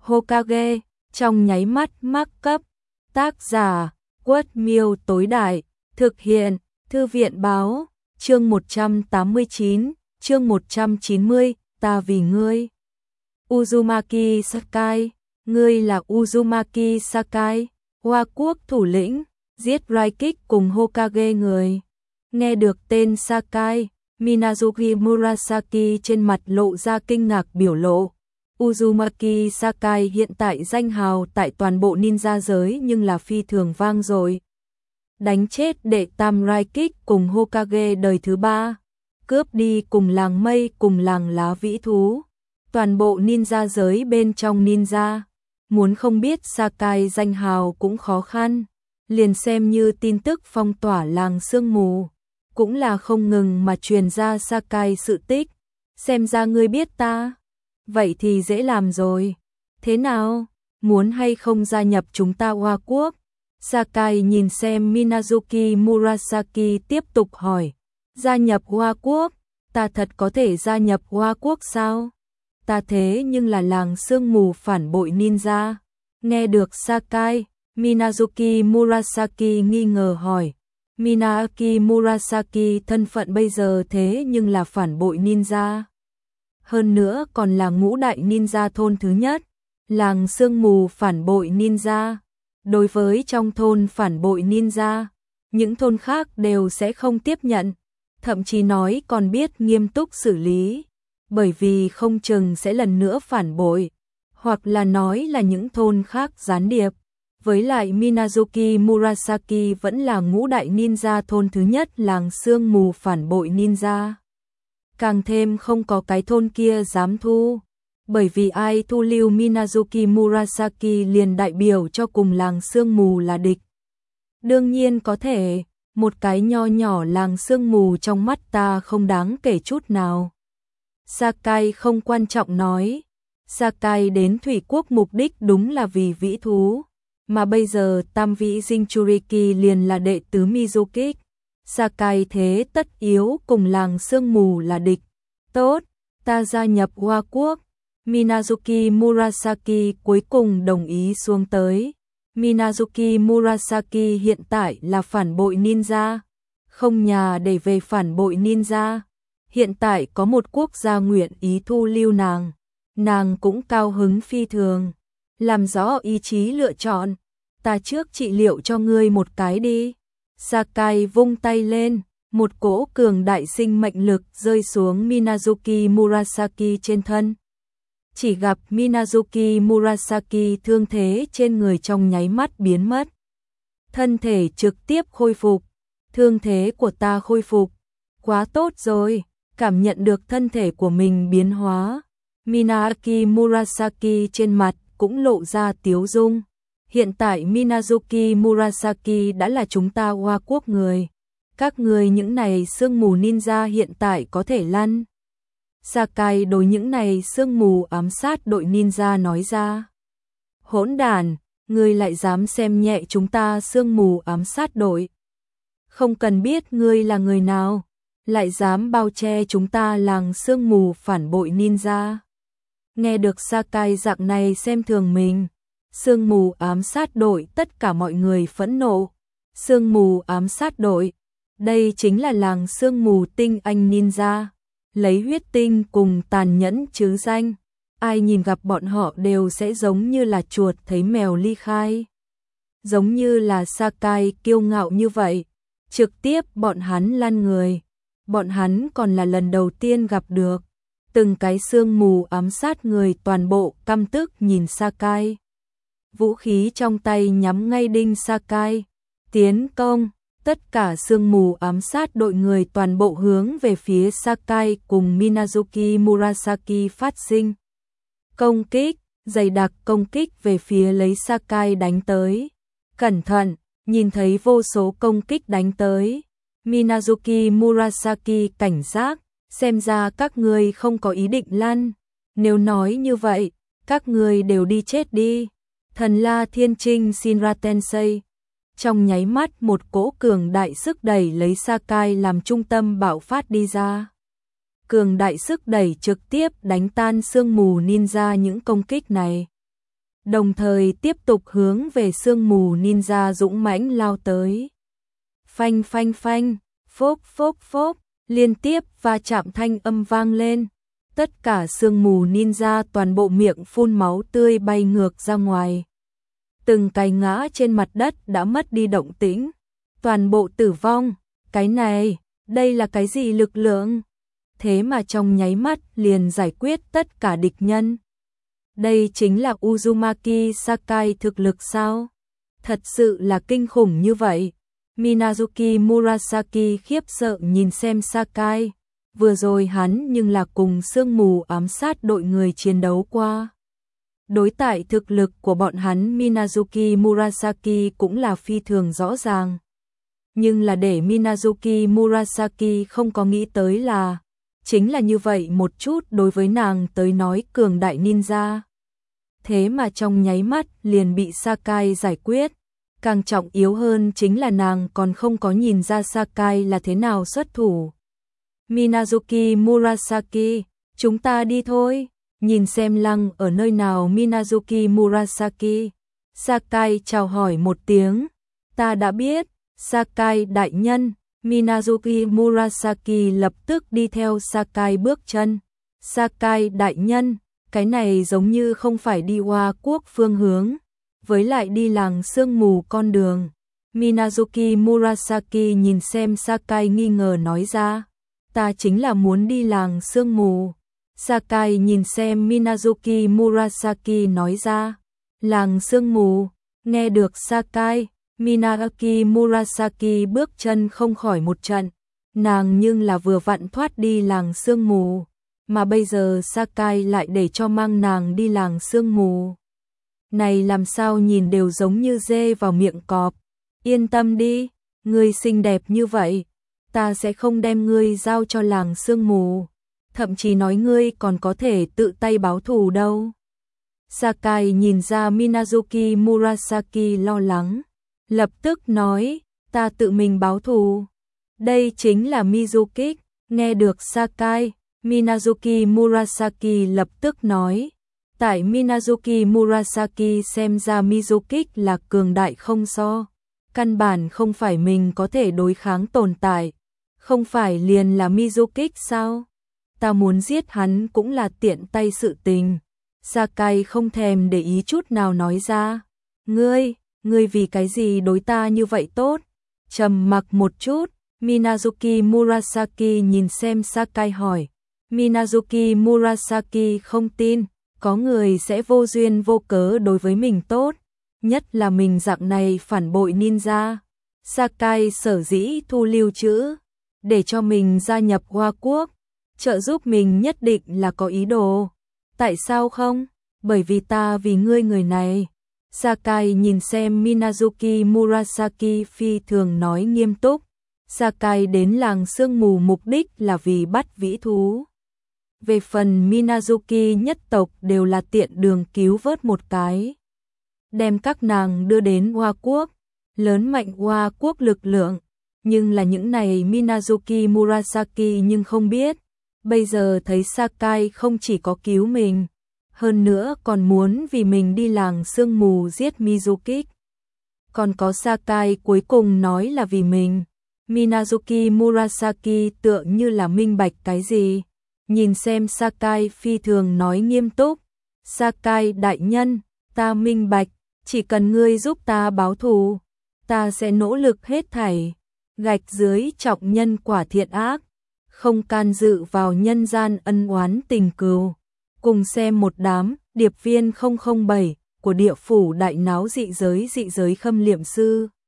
Hokage, trong nháy mắt mắc cấp. Tác giả, Quất Miêu tối đại, thực hiện, Thư viện báo, chương 189, chương 190, ta vì ngươi. Uzumaki Sakai, ngươi là Uzumaki Sakai, Hoa Quốc thủ lĩnh, giết Raikik cùng Hokage người. Nghe được tên Sakai, Minazuki Murasaki trên mặt lộ ra kinh ngạc biểu lộ. Uzumaki Sakai hiện tại danh hào tại toàn bộ ninja giới nhưng là phi thường vang dội. Đánh chết đệ tam Raikik cùng Hokage đời thứ 3, cướp đi cùng làng mây cùng làng lá vĩ thú. Toàn bộ ninja giới bên trong ninja, muốn không biết Sakai danh hào cũng khó khăn, liền xem như tin tức phong tỏa làng sương mù, cũng là không ngừng mà truyền ra Sakai sự tích. Xem ra ngươi biết ta, vậy thì dễ làm rồi. Thế nào, muốn hay không gia nhập chúng ta Hoa Quốc? Sakai nhìn xem Minazuki Murasaki tiếp tục hỏi. Gia nhập Hoa Quốc? Ta thật có thể gia nhập Hoa Quốc sao? Ta thế nhưng là làng sương mù phản bội ninja. Nghe được Sakai, Minazuki Murasaki nghi ngờ hỏi. Minazuki Murasaki thân phận bây giờ thế nhưng là phản bội ninja. Hơn nữa còn là ngũ đại ninja thôn thứ nhất, làng sương mù phản bội ninja. Đối với trong thôn phản bội ninja, những thôn khác đều sẽ không tiếp nhận, thậm chí nói còn biết nghiêm túc xử lý, bởi vì không chừng sẽ lần nữa phản bội, hoặc là nói là những thôn khác gián điệp. Với lại Minazuki Murasaki vẫn là ngũ đại ninja thôn thứ nhất làng sương mù phản bội ninja. Càng thêm không có cái thôn kia dám thu, bởi vì ai thu lưu Minazuki Murasaki liền đại biểu cho cùng làng sương mù là địch. Đương nhiên có thể, một cái nho nhỏ làng sương mù trong mắt ta không đáng kể chút nào. Sakai không quan trọng nói, Sakai đến Thủy Quốc mục đích đúng là vì vĩ thú, mà bây giờ tam vĩ Jinchuriki liền là đệ tứ Mizuki. Sakai thế tất yếu cùng làng sương mù là địch. Tốt, ta gia nhập Hoa Quốc. Minazuki Murasaki cuối cùng đồng ý xuống tới. Minazuki Murasaki hiện tại là phản bội ninja, không nhà để về phản bội ninja. Hiện tại có một quốc gia nguyện ý thu lưu nàng cũng cao hứng phi thường. Làm rõ ý chí lựa chọn, ta trước trị liệu cho ngươi một cái đi. Sakai vung tay lên, một cỗ cường đại sinh mệnh lực rơi xuống Minazuki Murasaki trên thân. Chỉ gặp Minazuki Murasaki thương thế trên người trong nháy mắt biến mất. Thân thể trực tiếp khôi phục, thương thế của ta khôi phục. Quá tốt rồi, cảm nhận được thân thể của mình biến hóa. Minazuki Murasaki trên mặt cũng lộ ra tiếu dung. Hiện tại Minazuki Murasaki đã là chúng ta Hoa Quốc người. Các người những này sương mù ninja hiện tại có thể lăn. Sakai đối những này sương mù ám sát đội ninja nói ra. Hỗn đản, ngươi lại dám xem nhẹ chúng ta sương mù ám sát đội. Không cần biết ngươi là người nào, lại dám bao che chúng ta làng sương mù phản bội ninja. Nghe được Sakai dạng này xem thường mình, sương mù ám sát đội tất cả mọi người phẫn nộ. Sương mù ám sát đội, đây chính là làng sương mù tinh anh ninja, lấy huyết tinh cùng tàn nhẫn chứ danh. Ai nhìn gặp bọn họ đều sẽ giống như là chuột thấy mèo ly khai. Giống như là Sakai kiêu ngạo như vậy, trực tiếp bọn hắn lăn người. Bọn hắn còn là lần đầu tiên gặp được. Từng cái sương mù ám sát người toàn bộ căm tức nhìn Sakai. Vũ khí trong tay nhắm ngay đinh Sakai. Tiến công, tất cả sương mù ám sát đội người toàn bộ hướng về phía Sakai cùng Minazuki Murasaki phát sinh. Công kích, dày đặc công kích về phía lấy Sakai đánh tới. Cẩn thận, nhìn thấy vô số công kích đánh tới. Minazuki Murasaki cảnh giác, xem ra các ngươi không có ý định lăn. Nếu nói như vậy, các ngươi đều đi chết đi. Thần La Thiên Trinh Shinra Tensei. Trong nháy mắt một cỗ cường đại sức đẩy lấy Sakai làm trung tâm bạo phát đi ra. Cường đại sức đẩy trực tiếp đánh tan sương mù ninja những công kích này. đồng thời tiếp tục hướng về sương mù ninja dũng mãnh lao tới. Phanh phanh phanh, phốc phốc phốc, liên tiếp va chạm thanh âm vang lên. Tất cả sương mù ninja toàn bộ miệng phun máu tươi bay ngược ra ngoài. Từng cái ngã trên mặt đất đã mất đi động tĩnh, toàn bộ tử vong. Cái này, đây là cái gì lực lượng? Thế mà trong nháy mắt liền giải quyết tất cả địch nhân. Đây chính là Uzumaki Sakai thực lực sao? Thật sự là kinh khủng như vậy. Minazuki Murasaki khiếp sợ nhìn xem Sakai. Vừa rồi hắn nhưng là cùng sương mù ám sát đội người chiến đấu qua. Đối tại thực lực của bọn hắn Minazuki Murasaki cũng là phi thường rõ ràng. Nhưng là để Minazuki Murasaki không có nghĩ tới là chính là như vậy một chút đối với nàng tới nói cường đại ninja. Thế mà trong nháy mắt liền bị Sakai giải quyết. Càng trọng yếu hơn chính là nàng còn không có nhìn ra Sakai là thế nào xuất thủ. Minazuki Murasaki, chúng ta đi thôi. Nhìn xem lăng ở nơi nào Minazuki Murasaki. Sakai chào hỏi một tiếng. Ta đã biết, Sakai đại nhân. Minazuki Murasaki lập tức đi theo Sakai bước chân. Sakai đại nhân, cái này giống như không phải đi Hoa Quốc phương hướng, với lại đi làng sương mù con đường. Minazuki Murasaki nhìn xem Sakai nghi ngờ nói ra. Ta chính là muốn đi làng sương mù. Sakai nhìn xem Minazuki Murasaki nói ra. Làng sương mù, nghe được Sakai, Minazuki Murasaki bước chân không khỏi một trận. Nàng nhưng là vừa vặn thoát đi làng sương mù, mà bây giờ Sakai lại để cho mang nàng đi làng sương mù. Này làm sao nhìn đều giống như dê vào miệng cọp. Yên tâm đi, ngươi xinh đẹp như vậy, ta sẽ không đem ngươi giao cho làng sương mù. Thậm chí nói ngươi còn có thể tự tay báo thù đâu. Sakai nhìn ra Minazuki Murasaki lo lắng, lập tức nói, ta tự mình báo thù. Đây chính là Mizuki. Nghe được Sakai, Minazuki Murasaki lập tức nói. Tại Minazuki Murasaki xem ra Mizuki là cường đại không so. Căn bản không phải mình có thể đối kháng tồn tại. Không phải liền là Mizuki sao? Ta muốn giết hắn cũng là tiện tay sự tình. Sakai không thèm để ý chút nào nói ra. Ngươi vì cái gì đối ta như vậy tốt? Trầm mặc một chút, Minazuki Murasaki nhìn xem Sakai hỏi. Minazuki Murasaki không tin, có người sẽ vô duyên vô cớ đối với mình tốt, nhất là mình dạng này phản bội ninja. Sakai sở dĩ thu lưu trữ, để cho mình gia nhập Hoa Quốc, trợ giúp mình nhất định là có ý đồ. Tại sao không? Bởi vì ta vì ngươi người này. Sakai nhìn xem Minazuki Murasaki phi thường nói nghiêm túc. Sakai đến làng sương mù mục đích là vì bắt vĩ thú. Về phần Minazuki nhất tộc đều là tiện đường cứu vớt một cái. Đem các nàng đưa đến Hoa Quốc, lớn mạnh Hoa Quốc lực lượng. Nhưng là những này Minazuki Murasaki nhưng không biết. Bây giờ thấy Sakai không chỉ có cứu mình, hơn nữa còn muốn vì mình đi làng sương mù giết Mizuki. Còn có Sakai cuối cùng nói là vì mình. Minazuki Murasaki tựa như là minh bạch cái gì. Nhìn xem Sakai phi thường nói nghiêm túc. Sakai đại nhân, ta minh bạch, chỉ cần ngươi giúp ta báo thù, ta sẽ nỗ lực hết thảy. Gạch dưới trọng nhân quả thiện ác, không can dự vào nhân gian ân oán tình cừu. Cùng xem một đám điệp viên 007 của địa phủ đại náo dị giới khâm liệm sư.